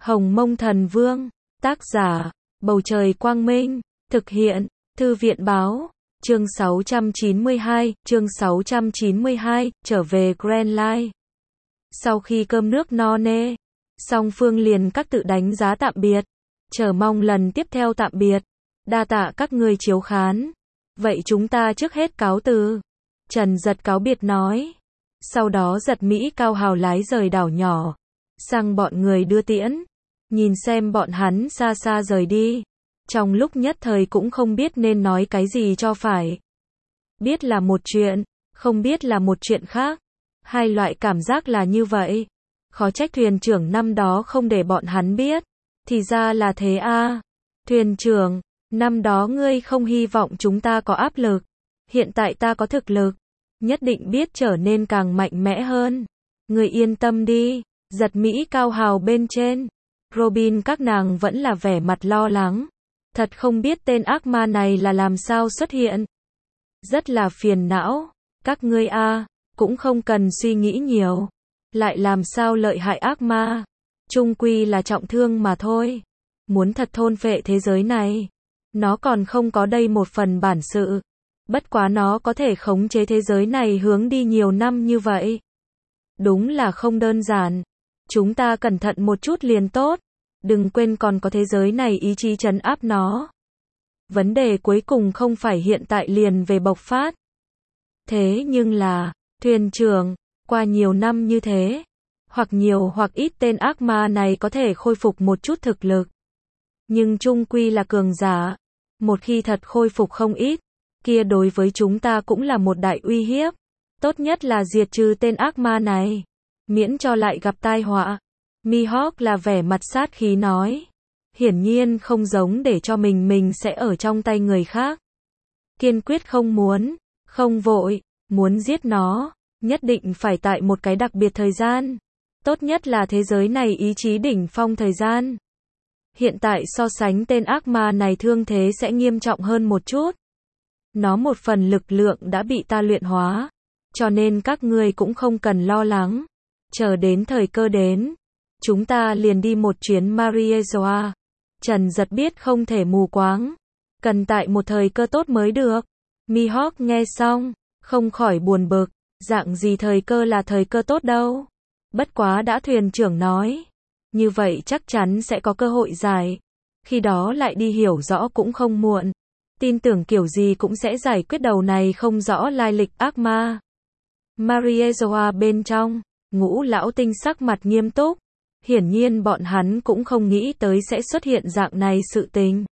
Hồng Mông Thần Vương, tác giả, Bầu Trời Quang Minh, thực hiện, Thư viện Báo, chương 692, trở về Grand Line. Sau khi cơm nước no nê, song phương liền các tự đánh giá tạm biệt, chờ mong lần tiếp theo tạm biệt, đa tạ các người chiếu khán. Vậy chúng ta trước hết cáo từ. Trần Giật cáo biệt nói. Sau đó Giật Mỹ Cao hào lái rời đảo nhỏ, sang bọn người đưa tiễn. Nhìn xem bọn hắn xa xa rời đi, trong lúc nhất thời cũng không biết nên nói cái gì cho phải. Biết là một chuyện, không biết là một chuyện khác. Hai loại cảm giác là như vậy. Khó trách thuyền trưởng năm đó không để bọn hắn biết. Thì ra là thế a. Thuyền trưởng, năm đó ngươi không hy vọng chúng ta có áp lực. Hiện tại ta có thực lực, nhất định biết trở nên càng mạnh mẽ hơn. Ngươi yên tâm đi. Giật Mỹ Cao hào bên trên, Robin các nàng vẫn là vẻ mặt lo lắng. Thật không biết tên ác ma này là làm sao xuất hiện. Rất là phiền não. Các ngươi cũng không cần suy nghĩ nhiều. Lại làm sao lợi hại ác ma. Chung quy là trọng thương mà thôi. Muốn thật thôn phệ thế giới này, nó còn không có đây một phần bản sự. Bất quá nó có thể khống chế thế giới này hướng đi nhiều năm như vậy. Đúng là không đơn giản. Chúng ta cẩn thận một chút liền tốt. Đừng quên còn có thế giới này ý chí trấn áp nó. Vấn đề cuối cùng không phải hiện tại liền về bộc phát. Thế nhưng là, thuyền trưởng, qua nhiều năm như thế, hoặc nhiều hoặc ít tên ác ma này có thể khôi phục một chút thực lực. Nhưng chung quy là cường giả. Một khi thật khôi phục không ít, kia đối với chúng ta cũng là một đại uy hiếp. Tốt nhất là diệt trừ tên ác ma này, miễn cho lại gặp tai họa. Mihawk là vẻ mặt sát khí nói. Hiển nhiên không giống để cho mình sẽ ở trong tay người khác. Kiên quyết không muốn, không vội, muốn giết nó, nhất định phải tại một cái đặc biệt thời gian. Tốt nhất là thế giới này ý chí đỉnh phong thời gian. Hiện tại so sánh tên ác ma này thương thế sẽ nghiêm trọng hơn một chút. Nó một phần lực lượng đã bị ta luyện hóa, cho nên các ngươi cũng không cần lo lắng. Chờ đến thời cơ đến, chúng ta liền đi một chuyến Mariezoa. Trần Giật biết không thể mù quáng, cần tại một thời cơ tốt mới được. Mihawk nghe xong, không khỏi buồn bực, dạng gì thời cơ là thời cơ tốt đâu. Bất quá đã thuyền trưởng nói, như vậy chắc chắn sẽ có cơ hội giải. Khi đó lại đi hiểu rõ cũng không muộn. Tin tưởng kiểu gì cũng sẽ giải quyết đầu này không rõ lai lịch ác ma. Mariezoa bên trong, Ngũ lão tinh sắc mặt nghiêm túc. Hiển nhiên bọn hắn cũng không nghĩ tới sẽ xuất hiện dạng này sự tình.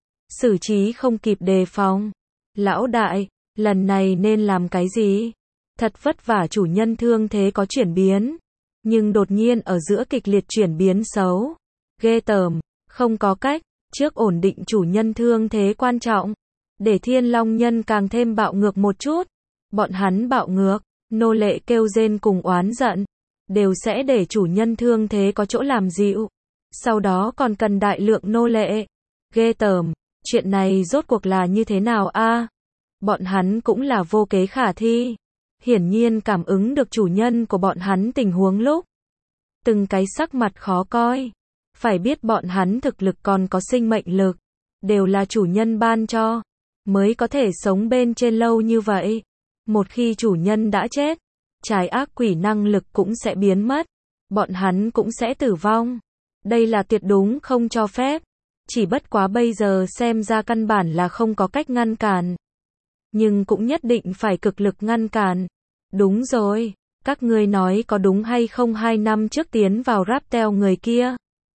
Xử trí không kịp đề phòng. Lão đại, lần này nên làm cái gì? Thật vất vả chủ nhân thương thế có chuyển biến, nhưng đột nhiên ở giữa kịch liệt chuyển biến xấu. Ghê tởm, không có cách, trước ổn định chủ nhân thương thế quan trọng. Để Thiên Long nhân càng thêm bạo ngược một chút. Bọn hắn bạo ngược, nô lệ kêu rên cùng oán giận, đều sẽ để chủ nhân thương thế có chỗ làm dịu. Sau đó còn cần đại lượng nô lệ. Ghê tởm, chuyện này rốt cuộc là như thế nào a? Bọn hắn cũng là vô kế khả thi. Hiển nhiên cảm ứng được chủ nhân của bọn hắn tình huống lúc. Từng cái sắc mặt khó coi. Phải biết bọn hắn thực lực còn có sinh mệnh lực. Đều là chủ nhân ban cho, mới có thể sống bên trên lâu như vậy. Một khi chủ nhân đã chết, trái ác quỷ năng lực cũng sẽ biến mất. Bọn hắn cũng sẽ tử vong. Đây là tuyệt đúng không cho phép. Chỉ bất quá bây giờ xem ra căn bản là không có cách ngăn cản. Nhưng cũng nhất định phải cực lực ngăn cản. Đúng rồi, các ngươi nói có đúng hay không 2 năm trước tiến vào Raptel người kia?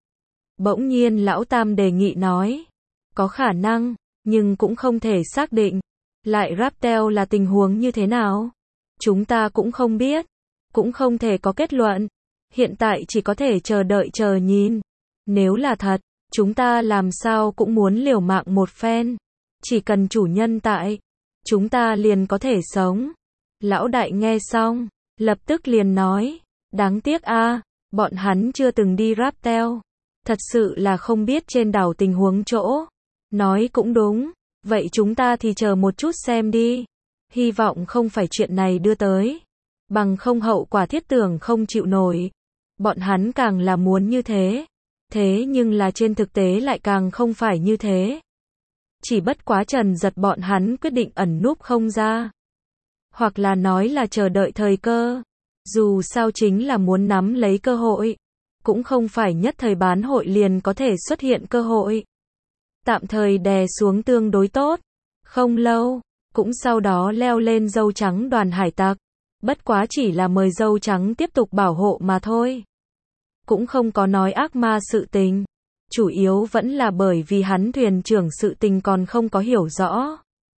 Bỗng nhiên lão Tam đề nghị nói. Có khả năng, nhưng cũng không thể xác định. Lại Raptel là tình huống như thế nào? Chúng ta cũng không biết, cũng không thể có kết luận. Hiện tại chỉ có thể chờ đợi chờ nhìn. Nếu là thật, chúng ta làm sao cũng muốn liều mạng một phen. Chỉ cần chủ nhân tại, chúng ta liền có thể sống. Lão đại nghe xong, lập tức liền nói, đáng tiếc bọn hắn chưa từng đi Raptel. Thật sự là không biết trên đảo tình huống chỗ. Nói cũng đúng, vậy chúng ta thì chờ một chút xem đi. Hy vọng không phải chuyện này đưa tới. Bằng không hậu quả thiết tưởng không chịu nổi. Bọn hắn càng là muốn như thế. Thế nhưng là trên thực tế lại càng không phải như thế. Chỉ bất quá Trần Giật bọn hắn quyết định ẩn núp không ra. Hoặc là nói là chờ đợi thời cơ. Dù sao chính là muốn nắm lấy cơ hội. Cũng không phải nhất thời bán hội liền có thể xuất hiện cơ hội. Tạm thời đè xuống tương đối tốt. Không lâu, cũng sau đó leo lên dâu trắng đoàn hải tặc. Bất quá chỉ là mời dâu trắng tiếp tục bảo hộ mà thôi. Cũng không có nói ác ma sự tình. Chủ yếu vẫn là bởi vì hắn thuyền trưởng sự tình còn không có hiểu rõ.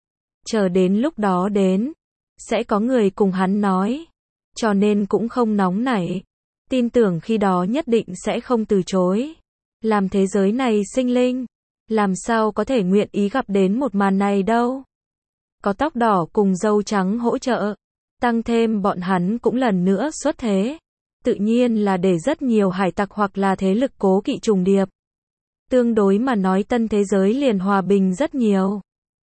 Chờ đến lúc đó đến, sẽ có người cùng hắn nói. Cho nên cũng không nóng nảy. Tin tưởng khi đó nhất định sẽ không từ chối. Làm thế giới này sinh linh, làm sao có thể nguyện ý gặp đến một màn này đâu. Có tóc đỏ cùng dâu trắng hỗ trợ. Tăng thêm bọn hắn cũng lần nữa xuất thế. Tự nhiên là để rất nhiều hải tặc hoặc là thế lực cố kỵ trùng điệp. Tương đối mà nói tân thế giới liền hòa bình rất nhiều.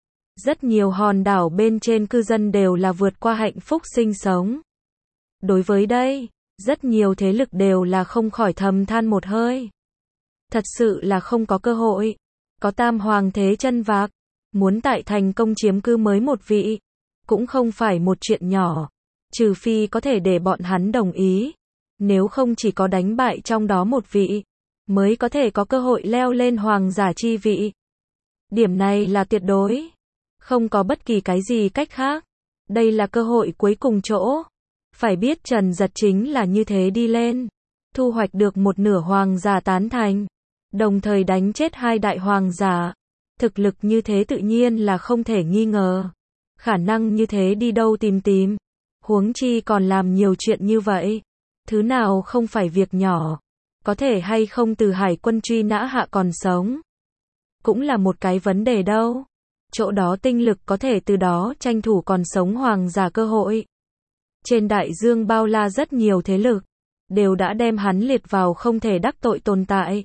Rất nhiều hòn đảo bên trên cư dân đều là vượt qua hạnh phúc sinh sống. Đối với đây, rất nhiều thế lực đều là không khỏi thầm than một hơi. Thật sự là không có cơ hội. Có tam hoàng thế chân vạc. Muốn tại thành công chiếm cư mới một vị. Cũng không phải một chuyện nhỏ. Trừ phi có thể để bọn hắn đồng ý. Nếu không chỉ có đánh bại trong đó một vị. Mới có thể có cơ hội leo lên hoàng giả chi vị. Điểm này là tuyệt đối. Không có bất kỳ cái gì cách khác. Đây là cơ hội cuối cùng chỗ. Phải biết Trần Giật chính là như thế đi lên. Thu hoạch được một nửa hoàng giả tán thành. Đồng thời đánh chết 2 đại hoàng giả. Thực lực như thế tự nhiên là không thể nghi ngờ. Khả năng như thế đi đâu tìm. Huống chi còn làm nhiều chuyện như vậy. Thứ nào không phải việc nhỏ. Có thể hay không từ hải quân truy nã hạ còn sống. Cũng là một cái vấn đề đâu. Chỗ đó tinh lực có thể từ đó tranh thủ còn sống hoàng giả cơ hội. Trên đại dương bao la rất nhiều thế lực. Đều đã đem hắn liệt vào không thể đắc tội tồn tại.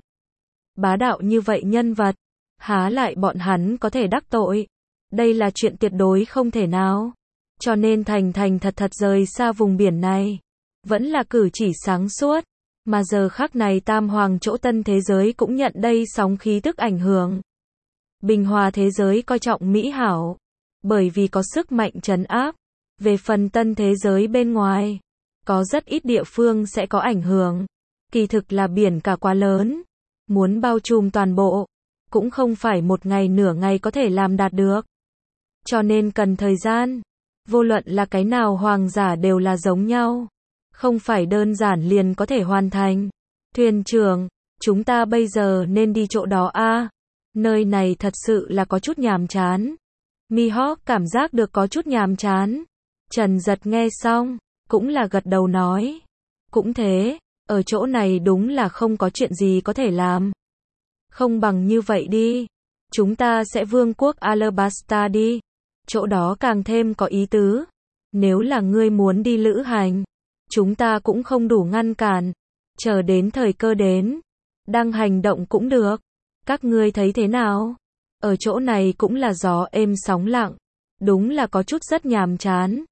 Bá đạo như vậy nhân vật. Há lại bọn hắn có thể đắc tội. Đây là chuyện tuyệt đối không thể nào. Cho nên thành thật rời xa vùng biển này. Vẫn là cử chỉ sáng suốt. Mà giờ khắc này tam hoàng chỗ tân thế giới cũng nhận đây sóng khí tức ảnh hưởng. Bình hòa thế giới coi trọng mỹ hảo. Bởi vì có sức mạnh trấn áp. Về phần tân thế giới bên ngoài. Có rất ít địa phương sẽ có ảnh hưởng. Kỳ thực là biển cả quá lớn. Muốn bao trùm toàn bộ. Cũng không phải một ngày nửa ngày có thể làm đạt được. Cho nên cần thời gian. Vô luận là cái nào hoàng giả đều là giống nhau. Không phải đơn giản liền có thể hoàn thành. Thuyền trưởng, chúng ta bây giờ nên đi chỗ đó a. Nơi này thật sự là có chút nhàm chán. Mihawk cảm giác được có chút nhàm chán. Trần Giật nghe xong, cũng là gật đầu nói. Cũng thế, ở chỗ này đúng là không có chuyện gì có thể làm. Không bằng như vậy đi. Chúng ta sẽ vương quốc Alabasta đi. Chỗ đó càng thêm có ý tứ. Nếu là ngươi muốn đi lữ hành, chúng ta cũng không đủ ngăn cản. Chờ đến thời cơ đến. Đang hành động cũng được. Các ngươi thấy thế nào? Ở chỗ này cũng là gió êm sóng lặng. Đúng là có chút rất nhàm chán.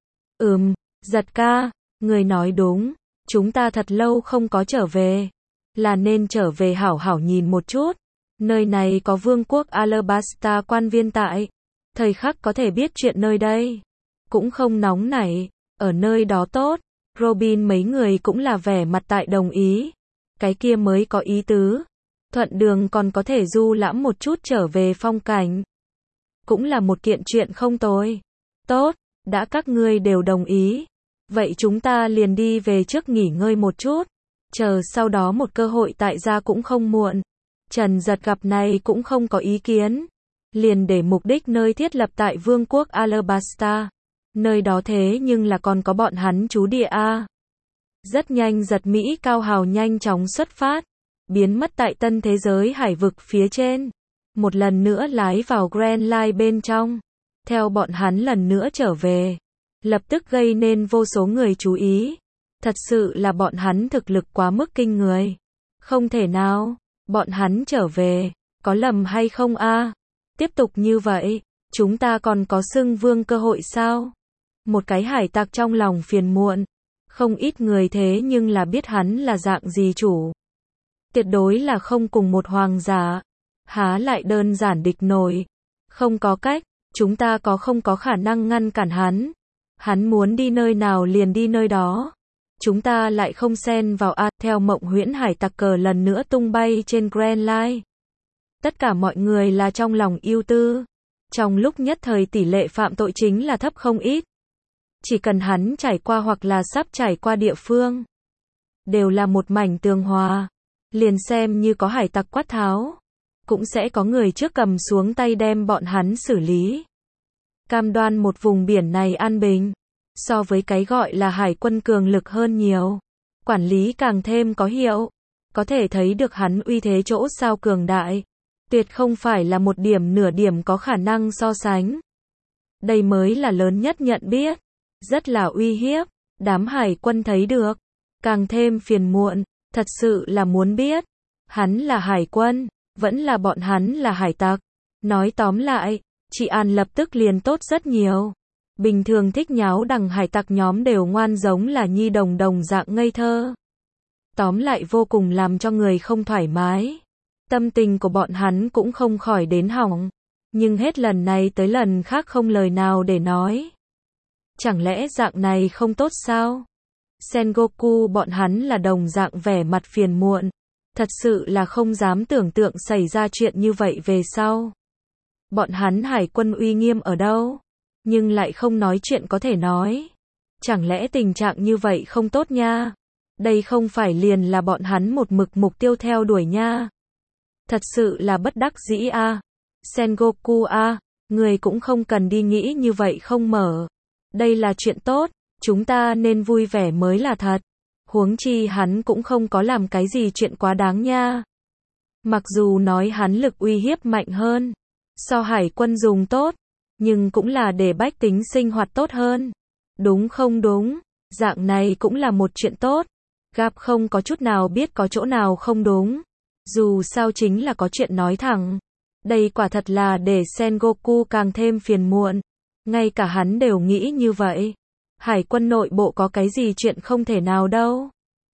Giật ca, người nói đúng. Chúng ta thật lâu không có trở về. Là nên trở về hảo hảo nhìn một chút. Nơi này có vương quốc Alabasta quan viên tại. Thời khắc có thể biết chuyện nơi đây. Cũng không nóng nảy. Ở nơi đó tốt. Robin mấy người cũng là vẻ mặt tại đồng ý. Cái kia mới có ý tứ. Thuận đường còn có thể du lãm một chút trở về phong cảnh. Cũng là một kiện chuyện không tồi. Tốt, đã các ngươi đều đồng ý. Vậy chúng ta liền đi về trước nghỉ ngơi một chút. Chờ sau đó một cơ hội tại gia cũng không muộn. Trần Giật gặp này cũng không có ý kiến. Liền để mục đích nơi thiết lập tại vương quốc Alabasta. Nơi đó thế nhưng là còn có bọn hắn trú địa a. Rất nhanh Giật Mỹ Cao Hào nhanh chóng xuất phát. Biến mất tại tân thế giới hải vực phía trên. Một lần nữa lái vào Grand Line bên trong. Theo bọn hắn lần nữa trở về. Lập tức gây nên vô số người chú ý. Thật sự là bọn hắn thực lực quá mức kinh người. Không thể nào. Bọn hắn trở về. Có lầm hay không a? Tiếp tục như vậy. Chúng ta còn có xưng vương cơ hội sao? Một cái hải tặc trong lòng phiền muộn. Không ít người thế nhưng là biết hắn là dạng gì chủ. Tuyệt đối là không cùng một hoàng giả. Há lại đơn giản địch nổi. Không có cách, chúng ta không có khả năng ngăn cản hắn. Hắn muốn đi nơi nào liền đi nơi đó. Chúng ta lại không xen vào theo mộng huyễn hải tặc cờ lần nữa tung bay trên Grand Line. Tất cả mọi người là trong lòng ưu tư. Trong lúc nhất thời tỷ lệ phạm tội chính là thấp không ít. Chỉ cần hắn trải qua hoặc là sắp trải qua địa phương, đều là một mảnh tường hòa. Liền xem như có hải tặc quát tháo, cũng sẽ có người trước cầm xuống tay đem bọn hắn xử lý. Cam đoan một vùng biển này an bình. So với cái gọi là hải quân cường lực hơn nhiều. Quản lý càng thêm có hiệu. Có thể thấy được hắn uy thế chỗ sao cường đại. Tuyệt không phải là một điểm nửa điểm có khả năng so sánh. Đây mới là lớn nhất nhận biết. Rất là uy hiếp. Đám hải quân thấy được. Càng thêm phiền muộn. Thật sự là muốn biết. Hắn là hải quân. Vẫn là bọn hắn là hải tặc. Nói tóm lại, chị An lập tức liền tốt rất nhiều. Bình thường thích nháo đằng hải tặc nhóm đều ngoan giống là nhi đồng đồng dạng ngây thơ. Tóm lại vô cùng làm cho người không thoải mái. Tâm tình của bọn hắn cũng không khỏi đến hỏng. Nhưng hết lần này tới lần khác không lời nào để nói. Chẳng lẽ dạng này không tốt sao? Sengoku bọn hắn là đồng dạng vẻ mặt phiền muộn. Thật sự là không dám tưởng tượng xảy ra chuyện như vậy về sau. Bọn hắn hải quân uy nghiêm ở đâu? Nhưng lại không nói chuyện có thể nói. Chẳng lẽ tình trạng như vậy không tốt nha? Đây không phải liền là bọn hắn một mục tiêu theo đuổi nha. Thật sự là bất đắc dĩ a. Sengoku a, người cũng không cần đi nghĩ như vậy không mở. Đây là chuyện tốt, chúng ta nên vui vẻ mới là thật. Huống chi hắn cũng không có làm cái gì chuyện quá đáng nha. Mặc dù nói hắn lực uy hiếp mạnh hơn, so hải quân dùng tốt, nhưng cũng là để bách tính sinh hoạt tốt hơn. Đúng không đúng, dạng này cũng là một chuyện tốt. Gặp không có chút nào biết có chỗ nào không đúng. Dù sao chính là có chuyện nói thẳng. Đây quả thật là để Sengoku càng thêm phiền muộn. Ngay cả hắn đều nghĩ như vậy. Hải quân nội bộ có cái gì chuyện không thể nào đâu.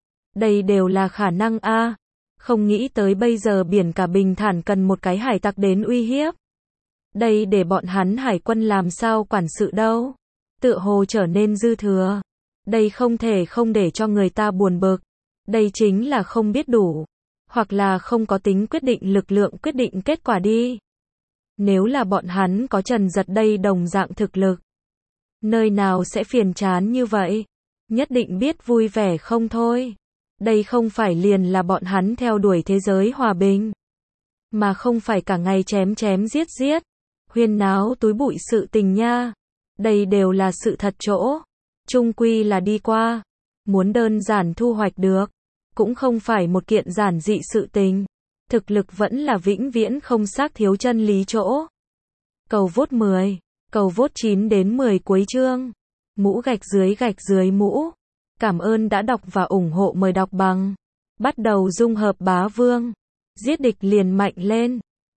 Đây đều là khả năng a. Không nghĩ tới bây giờ biển cả bình thản cần một cái hải tặc đến uy hiếp. Đây để bọn hắn hải quân làm sao quản sự đâu. Tựa hồ trở nên dư thừa. Đây không thể không để cho người ta buồn bực. Đây chính là không biết đủ. Hoặc là không có tính quyết định lực lượng quyết định kết quả đi. Nếu là bọn hắn có Trần Giật đây đồng dạng thực lực. Nơi nào sẽ phiền chán như vậy. Nhất định biết vui vẻ không thôi. Đây không phải liền là bọn hắn theo đuổi thế giới hòa bình. Mà không phải cả ngày chém giết. Huyên náo túi bụi sự tình nha. Đây đều là sự thật chỗ. Chung quy là đi qua. Muốn đơn giản thu hoạch được. Cũng không phải một kiện giản dị sự tình. Thực lực vẫn là vĩnh viễn không xác thiếu chân lý chỗ. Cầu vote 10. Cầu vote 9 đến 10 cuối chương. Mũ gạch dưới mũ. Cảm ơn đã đọc và ủng hộ, mời đọc bằng. Bắt đầu dung hợp bá vương. Giết địch liền mạnh lên.